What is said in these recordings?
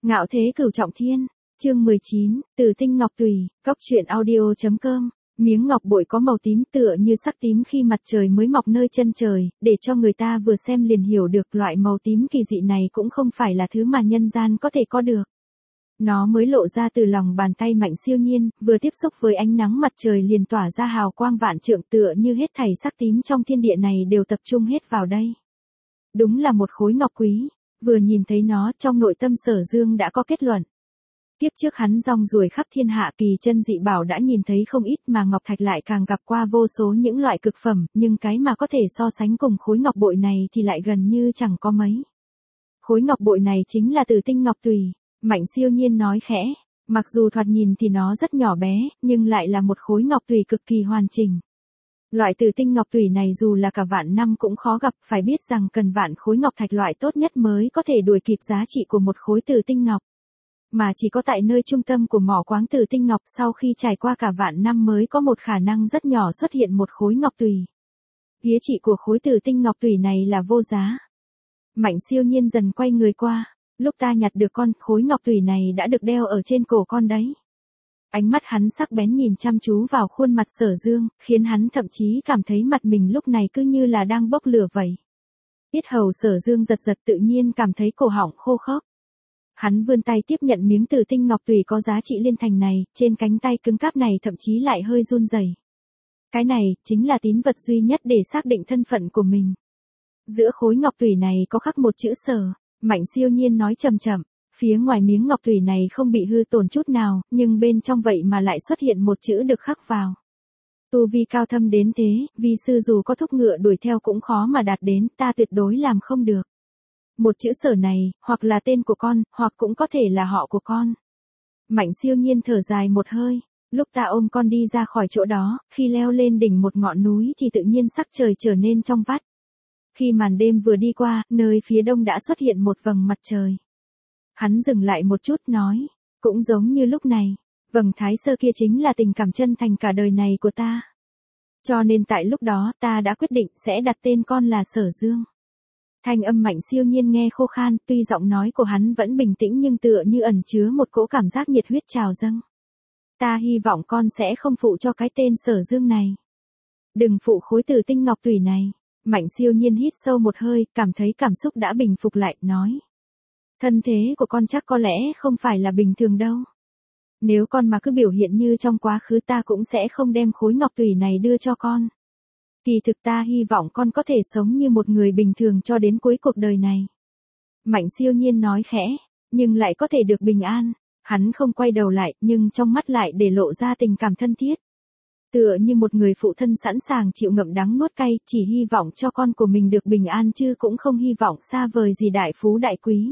Ngạo thế cửu trọng thiên, chương 19, Tử tinh ngọc tùy, cóc truyện audio.com. Miếng ngọc bội có màu tím tựa như sắc tím khi mặt trời mới mọc nơi chân trời, để cho người ta vừa xem liền hiểu được loại màu tím kỳ dị này cũng không phải là thứ mà nhân gian có thể có được. Nó mới lộ ra từ lòng bàn tay Mạnh Siêu Nhiên, vừa tiếp xúc với ánh nắng mặt trời liền tỏa ra hào quang vạn trượng tựa như hết thảy sắc tím trong thiên địa này đều tập trung hết vào đây. Đúng là một khối ngọc quý, vừa nhìn thấy nó trong nội tâm Sở Dương đã có kết luận. Kiếp trước hắn rong ruổi khắp thiên hạ kỳ chân dị bảo đã nhìn thấy không ít mà ngọc thạch lại càng gặp qua vô số những loại cực phẩm, nhưng cái mà có thể so sánh cùng khối ngọc bội này thì lại gần như chẳng có mấy. Khối ngọc bội này chính là Tử tinh ngọc tùy, Mạnh Siêu Nhiên nói khẽ, mặc dù thoạt nhìn thì nó rất nhỏ bé, nhưng lại là một khối ngọc tùy cực kỳ hoàn chỉnh. Loại Tử tinh ngọc tùy này dù là cả vạn năm cũng khó gặp, phải biết rằng cần vạn khối ngọc thạch loại tốt nhất mới có thể đuổi kịp giá trị của một khối Tử tinh ngọc. Mà chỉ có tại nơi trung tâm của mỏ khoáng Tử tinh ngọc sau khi trải qua cả vạn năm mới có một khả năng rất nhỏ xuất hiện một khối ngọc tùy. Giá trị của khối Tử tinh ngọc tùy này là vô giá. Mạnh Siêu Nhiên dần quay người qua, lúc ta nhặt được khối ngọc tùy này đã được đeo ở trên cổ con đấy. Ánh mắt hắn sắc bén nhìn chăm chú vào khuôn mặt Sở Dương, khiến hắn thậm chí cảm thấy mặt mình lúc này cứ như là đang bốc lửa vậy. Yết hầu Sở Dương giật giật tự nhiên cảm thấy cổ họng khô khốc. Hắn vươn tay tiếp nhận miếng Tử tinh ngọc tùy có giá trị liên thành này, trên cánh tay cứng cáp này thậm chí lại hơi run rẩy. Cái này chính là tín vật duy nhất để xác định thân phận của mình. Giữa khối ngọc tùy này có khắc một chữ Sở, Mạnh Siêu Nhiên nói chậm chậm. Phía ngoài miếng ngọc tùy này không bị hư tổn chút nào, nhưng bên trong vậy mà lại xuất hiện một chữ được khắc vào. Tu vi cao thâm đến thế, vi sư dù có thúc ngựa đuổi theo cũng khó mà đạt đến, ta tuyệt đối làm không được. Một chữ Sở này, hoặc là tên của con, hoặc cũng có thể là họ của con. Mạnh Siêu Nhiên thở dài một hơi, lúc ta ôm con đi ra khỏi chỗ đó, khi leo lên đỉnh một ngọn núi thì tự nhiên sắc trời trở nên trong vắt. Khi màn đêm vừa đi qua, nơi phía đông đã xuất hiện một vầng mặt trời. Hắn dừng lại một chút nói, cũng giống như lúc này, vầng thái sơ kia chính là tình cảm chân thành cả đời này của ta. Cho nên tại lúc đó ta đã quyết định sẽ đặt tên con là Sở Dương. Thanh âm Mạnh Siêu Nhiên nghe khô khan, tuy giọng nói của hắn vẫn bình tĩnh nhưng tựa như ẩn chứa một cỗ cảm giác nhiệt huyết trào dâng. Ta hy vọng con sẽ không phụ cho cái tên Sở Dương này. Đừng phụ khối Tử tinh ngọc tùy này. Mạnh Siêu Nhiên hít sâu một hơi, cảm thấy cảm xúc đã bình phục lại, nói. Thân thế của con chắc có lẽ không phải là bình thường đâu. Nếu con mà cứ biểu hiện như trong quá khứ ta cũng sẽ không đem khối ngọc tùy này đưa cho con. Kỳ thực ta hy vọng con có thể sống như một người bình thường cho đến cuối cuộc đời này. Mạnh Siêu Nhiên nói khẽ, nhưng lại có thể được bình an. Hắn không quay đầu lại, nhưng trong mắt lại để lộ ra tình cảm thân thiết. Tựa như một người phụ thân sẵn sàng chịu ngậm đắng nuốt cay, chỉ hy vọng cho con của mình được bình an chứ cũng không hy vọng xa vời gì đại phú đại quý.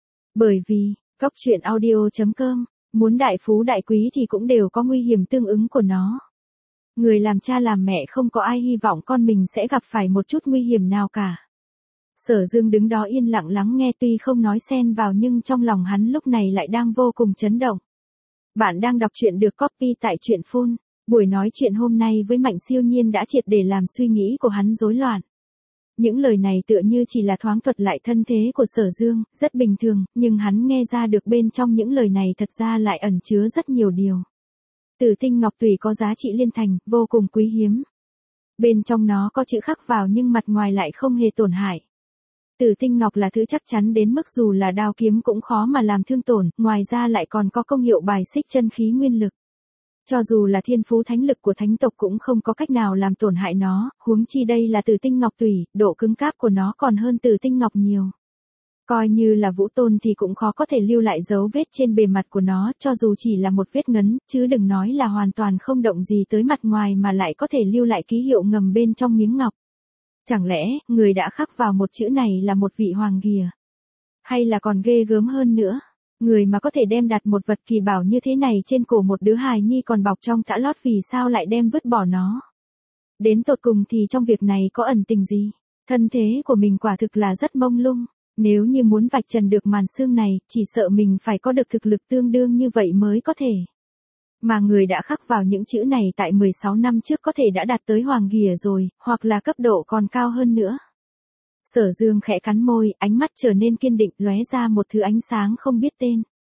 Bởi vì, cóc truyện audio.com, muốn đại phú đại quý thì cũng đều có nguy hiểm tương ứng của nó. Người làm cha làm mẹ không có ai hy vọng con mình sẽ gặp phải một chút nguy hiểm nào cả. Sở Dương đứng đó yên lặng lắng nghe, tuy không nói xen vào nhưng trong lòng hắn lúc này lại đang vô cùng chấn động. Bạn đang đọc truyện được copy tại truyện Phun. Buổi nói chuyện hôm nay với Mạnh Siêu Nhiên đã triệt để làm suy nghĩ của hắn rối loạn. Những lời này tựa như chỉ là thoáng thuật lại thân thế của Sở Dương, rất bình thường, nhưng hắn nghe ra được bên trong những lời này thật ra lại ẩn chứa rất nhiều điều. Tử tinh ngọc tùy có giá trị liên thành, vô cùng quý hiếm. Bên trong nó có chữ khắc vào nhưng mặt ngoài lại không hề tổn hại. Tử tinh ngọc là thứ chắc chắn đến mức dù là đao kiếm cũng khó mà làm thương tổn, ngoài ra lại còn có công hiệu bài xích chân khí nguyên lực. Cho dù là thiên phú thánh lực của thánh tộc cũng không có cách nào làm tổn hại nó, huống chi đây là Tử tinh ngọc tùy, độ cứng cáp của nó còn hơn Tử tinh ngọc nhiều. Coi như là vũ tôn thì cũng khó có thể lưu lại dấu vết trên bề mặt của nó, cho dù chỉ là một vết ngấn, chứ đừng nói là hoàn toàn không động gì tới mặt ngoài mà lại có thể lưu lại ký hiệu ngầm bên trong miếng ngọc. Chẳng lẽ, người đã khắc vào một chữ này là một vị hoàng ghìa? Hay là còn ghê gớm hơn nữa? Người mà có thể đem đặt một vật kỳ bảo như thế này trên cổ một đứa hài nhi còn bọc trong tã lót vì sao lại đem vứt bỏ nó? Đến tột cùng thì trong việc này có ẩn tình gì? Thân thế của mình quả thực là rất mông lung. Nếu như muốn vạch trần được màn xương này, chỉ sợ mình phải có được thực lực tương đương như vậy mới có thể. Mà người đã khắc vào những chữ này tại 16 năm trước có thể đã đạt tới hoàng ghìa rồi, hoặc là cấp độ còn cao hơn nữa. Sở Dương khẽ cắn môi, ánh mắt trở nên kiên định, lóe ra một thứ ánh sáng không biết tên.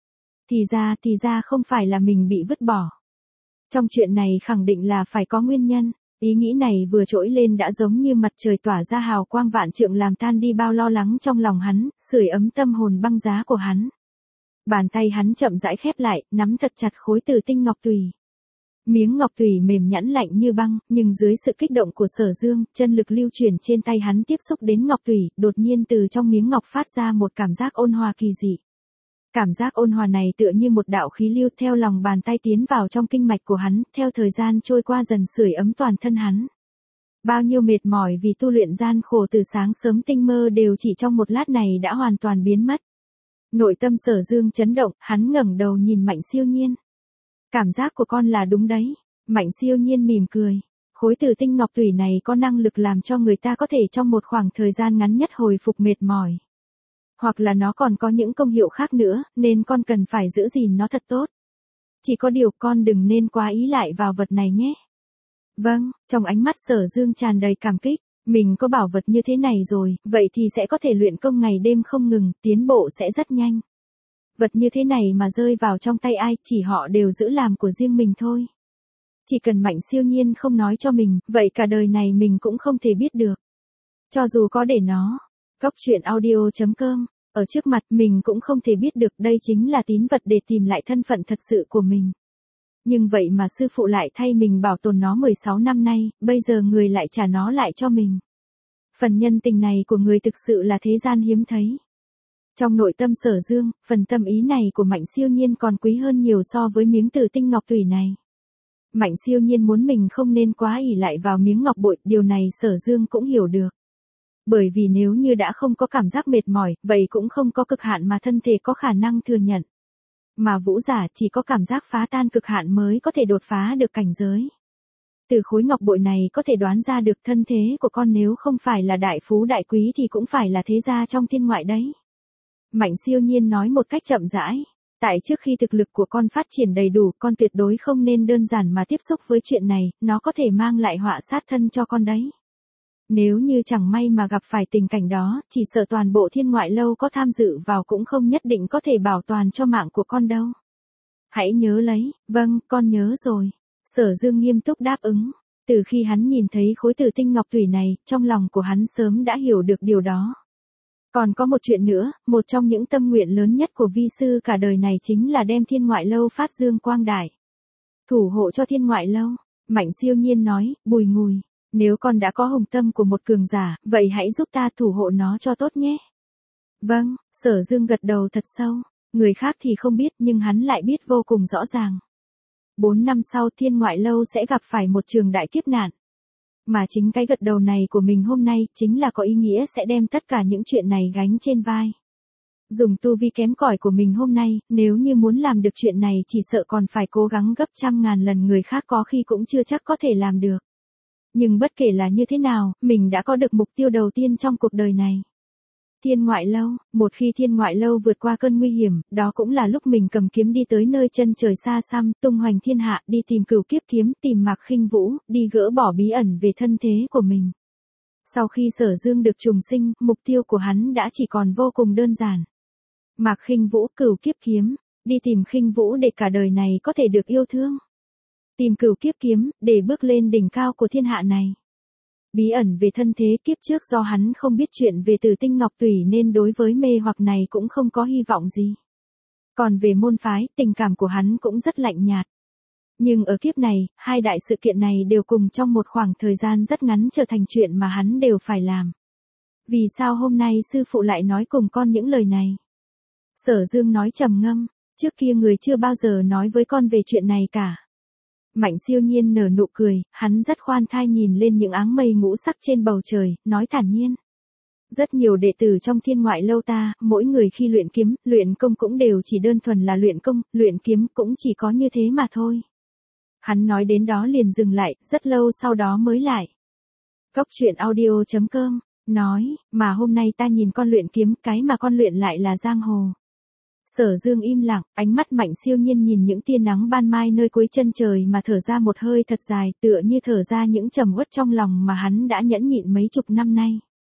Thì ra không phải là mình bị vứt bỏ. Trong chuyện này khẳng định là phải có nguyên nhân. Ý nghĩ này vừa trỗi lên đã giống như mặt trời tỏa ra hào quang vạn trượng làm tan đi bao lo lắng trong lòng hắn, sưởi ấm tâm hồn băng giá của hắn. Bàn tay hắn chậm rãi khép lại, nắm thật chặt khối tử tinh ngọc tùy. Miếng ngọc tùy mềm nhẵn lạnh như băng, nhưng dưới sự kích động của Sở Dương, chân lực lưu chuyển trên tay hắn tiếp xúc đến ngọc tùy, đột nhiên từ trong miếng ngọc phát ra một cảm giác ôn hòa kỳ dị. Cảm giác ôn hòa này tựa như một đạo khí lưu theo lòng bàn tay tiến vào trong kinh mạch của hắn, theo thời gian trôi qua dần sưởi ấm toàn thân hắn. Bao nhiêu mệt mỏi vì tu luyện gian khổ từ sáng sớm tinh mơ đều chỉ trong một lát này đã hoàn toàn biến mất. Nội tâm Sở Dương chấn động, hắn ngẩng đầu nhìn Mạnh Siêu Nhiên. Cảm giác của con là đúng đấy. Mạnh Siêu Nhiên mỉm cười. Khối tử tinh ngọc tùy này có năng lực làm cho người ta có thể trong một khoảng thời gian ngắn nhất hồi phục mệt mỏi. Hoặc là nó còn có những công hiệu khác nữa, nên con cần phải giữ gìn nó thật tốt. Chỉ có điều con đừng nên quá ý lại vào vật này nhé. Vâng, trong ánh mắt Sở Dương tràn đầy cảm kích. Mình có bảo vật như thế này rồi, vậy thì sẽ có thể luyện công ngày đêm không ngừng, tiến bộ sẽ rất nhanh. Vật như thế này mà rơi vào trong tay ai, chỉ họ đều giữ làm của riêng mình thôi. Chỉ cần Mạnh Siêu Nhiên không nói cho mình, vậy cả đời này mình cũng không thể biết được. Cho dù có để nó. Góc truyện audio.com. Ở trước mặt mình cũng không thể biết được đây chính là tín vật để tìm lại thân phận thật sự của mình. Nhưng vậy mà sư phụ lại thay mình bảo tồn nó 16 năm nay, bây giờ người lại trả nó lại cho mình. Phần nhân tình này của người thực sự là thế gian hiếm thấy. Trong nội tâm Sở Dương, phần tâm ý này của Mạnh Siêu Nhiên còn quý hơn nhiều so với miếng tử tinh ngọc tùy này. Mạnh Siêu Nhiên muốn mình không nên quá ỷ lại vào miếng ngọc bội, điều này Sở Dương cũng hiểu được. Bởi vì nếu như đã không có cảm giác mệt mỏi, vậy cũng không có cực hạn mà thân thể có khả năng thừa nhận. Mà vũ giả chỉ có cảm giác phá tan cực hạn mới có thể đột phá được cảnh giới. Từ khối ngọc bội này có thể đoán ra được thân thế của con, nếu không phải là đại phú đại quý thì cũng phải là thế gia trong thiên ngoại đấy. Mạnh Siêu Nhiên nói một cách chậm rãi. Tại trước khi thực lực của con phát triển đầy đủ, con tuyệt đối không nên đơn giản mà tiếp xúc với chuyện này, nó có thể mang lại họa sát thân cho con đấy. Nếu như chẳng may mà gặp phải tình cảnh đó, chỉ sợ toàn bộ thiên ngoại lâu có tham dự vào cũng không nhất định có thể bảo toàn cho mạng của con đâu. Hãy nhớ lấy. Vâng, con nhớ rồi. Sở Dương nghiêm túc đáp ứng. Từ khi hắn nhìn thấy khối tử tinh ngọc tùy này, trong lòng của hắn sớm đã hiểu được điều đó. Còn có một chuyện nữa, một trong những tâm nguyện lớn nhất của vi sư cả đời này chính là đem thiên ngoại lâu phát dương quang đại. Thủ hộ cho thiên ngoại lâu. Mạnh Siêu Nhiên nói, bùi ngùi. Nếu con đã có hồng tâm của một cường giả, vậy hãy giúp ta thủ hộ nó cho tốt nhé. Vâng, Sở Dương gật đầu thật sâu. Người khác thì không biết nhưng hắn lại biết vô cùng rõ ràng. 4 năm sau thiên ngoại lâu sẽ gặp phải một trường đại kiếp nạn. Mà chính cái gật đầu này của mình hôm nay chính là có ý nghĩa sẽ đem tất cả những chuyện này gánh trên vai. Dùng tu vi kém cỏi của mình hôm nay, nếu như muốn làm được chuyện này chỉ sợ còn phải cố gắng gấp trăm ngàn lần người khác có khi cũng chưa chắc có thể làm được. Nhưng bất kể là như thế nào, mình đã có được mục tiêu đầu tiên trong cuộc đời này. Thiên ngoại lâu, một khi thiên ngoại lâu vượt qua cơn nguy hiểm, đó cũng là lúc mình cầm kiếm đi tới nơi chân trời xa xăm, tung hoành thiên hạ, đi tìm Cửu Kiếp Kiếm, tìm Mạc Khinh Vũ, đi gỡ bỏ bí ẩn về thân thế của mình. Sau khi Sở Dương được trùng sinh, mục tiêu của hắn đã chỉ còn vô cùng đơn giản. Mạc Khinh Vũ, Cửu Kiếp Kiếm, đi tìm Khinh Vũ để cả đời này có thể được yêu thương. Tìm Cửu Kiếp Kiếm, để bước lên đỉnh cao của thiên hạ này. Bí ẩn về thân thế kiếp trước do hắn không biết chuyện về tử tinh ngọc tùy nên đối với mê hoặc này cũng không có hy vọng gì. Còn về môn phái, tình cảm của hắn cũng rất lạnh nhạt. Nhưng ở kiếp này, hai đại sự kiện này đều cùng trong một khoảng thời gian rất ngắn trở thành chuyện mà hắn đều phải làm. Vì sao hôm nay sư phụ lại nói cùng con những lời này? Sở Dương nói trầm ngâm, trước kia người chưa bao giờ nói với con về chuyện này cả. Mạnh Siêu Nhiên nở nụ cười, hắn rất khoan thai nhìn lên những áng mây ngũ sắc trên bầu trời, nói thản nhiên. Rất nhiều đệ tử trong thiên ngoại lâu ta, mỗi người khi luyện kiếm, luyện công cũng đều chỉ đơn thuần là luyện công, luyện kiếm cũng chỉ có như thế mà thôi. Hắn nói đến đó liền dừng lại, rất lâu sau đó mới lại. Góc truyện audio.com, nói, mà hôm nay ta nhìn con luyện kiếm, cái mà con luyện lại là giang hồ. Sở Dương im lặng, ánh mắt Mạnh Siêu Nhiên nhìn những tia nắng ban mai nơi cuối chân trời mà thở ra một hơi thật dài, tựa như thở ra những trầm uất trong lòng mà hắn đã nhẫn nhịn mấy chục năm nay.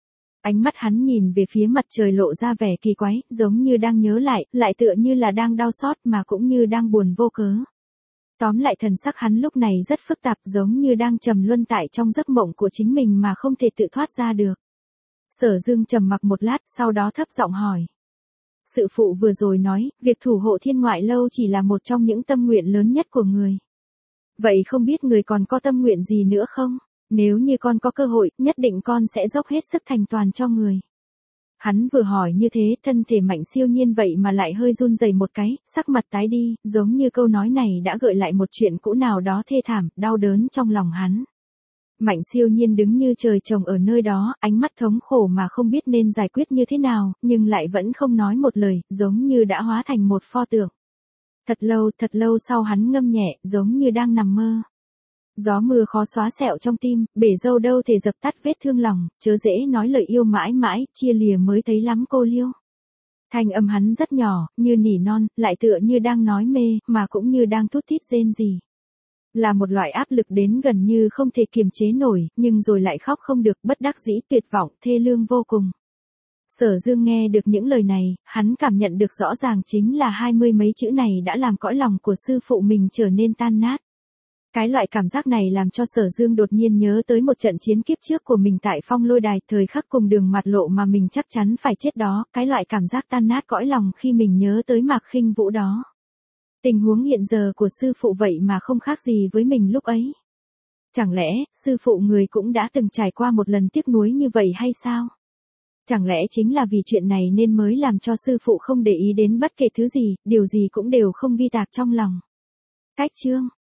Ánh mắt hắn nhìn về phía mặt trời lộ ra vẻ kỳ quái, giống như đang nhớ lại tựa như là đang đau xót mà cũng như đang buồn vô cớ. Tóm lại thần sắc hắn lúc này rất phức tạp, giống như đang trầm luân tại trong giấc mộng của chính mình mà không thể tự thoát ra được. Sở Dương trầm mặc một lát, sau đó thấp giọng hỏi. Sự phụ vừa rồi nói, việc thủ hộ Thiên Ngoại Lâu chỉ là một trong những tâm nguyện lớn nhất của người. Vậy không biết người còn có tâm nguyện gì nữa không? Nếu như con có cơ hội, nhất định con sẽ dốc hết sức thành toàn cho người. Hắn vừa hỏi như thế, thân thể Mạnh Siêu Nhiên vậy mà lại hơi run rẩy một cái, sắc mặt tái đi, giống như câu nói này đã gợi lại một chuyện cũ nào đó thê thảm, đau đớn trong lòng hắn. Mạnh Siêu Nhiên đứng như trời trồng ở nơi đó, ánh mắt thống khổ mà không biết nên giải quyết như thế nào, nhưng lại vẫn không nói một lời, giống như đã hóa thành một pho tượng. Thật lâu sau hắn ngâm nhẹ, giống như đang nằm mơ. Gió mưa khó xóa sẹo trong tim, bể dâu đâu thể dập tắt vết thương lòng, chớ dễ nói lời yêu mãi mãi, chia lìa mới thấy lắm cô liêu. Thanh âm hắn rất nhỏ, như nỉ non, lại tựa như đang nói mê, mà cũng như đang thút thít rên rỉ. Là một loại áp lực đến gần như không thể kiềm chế nổi, nhưng rồi lại khóc không được, bất đắc dĩ, tuyệt vọng, thê lương vô cùng. Sở Dương nghe được những lời này, hắn cảm nhận được rõ ràng chính là 20 mấy chữ này đã làm cõi lòng của sư phụ mình trở nên tan nát. Cái loại cảm giác này làm cho Sở Dương đột nhiên nhớ tới một trận chiến kiếp trước của mình tại Phong Lôi Đài, thời khắc cùng Đường Mạt Lộ mà mình chắc chắn phải chết đó, cái loại cảm giác tan nát cõi lòng khi mình nhớ tới Mạc Khinh Vũ đó. Tình huống hiện giờ của sư phụ vậy mà không khác gì với mình lúc ấy. Chẳng lẽ, sư phụ người cũng đã từng trải qua một lần tiếc nuối như vậy hay sao? Chẳng lẽ chính là vì chuyện này nên mới làm cho sư phụ không để ý đến bất kể thứ gì, điều gì cũng đều không ghi tạc trong lòng. Cách chương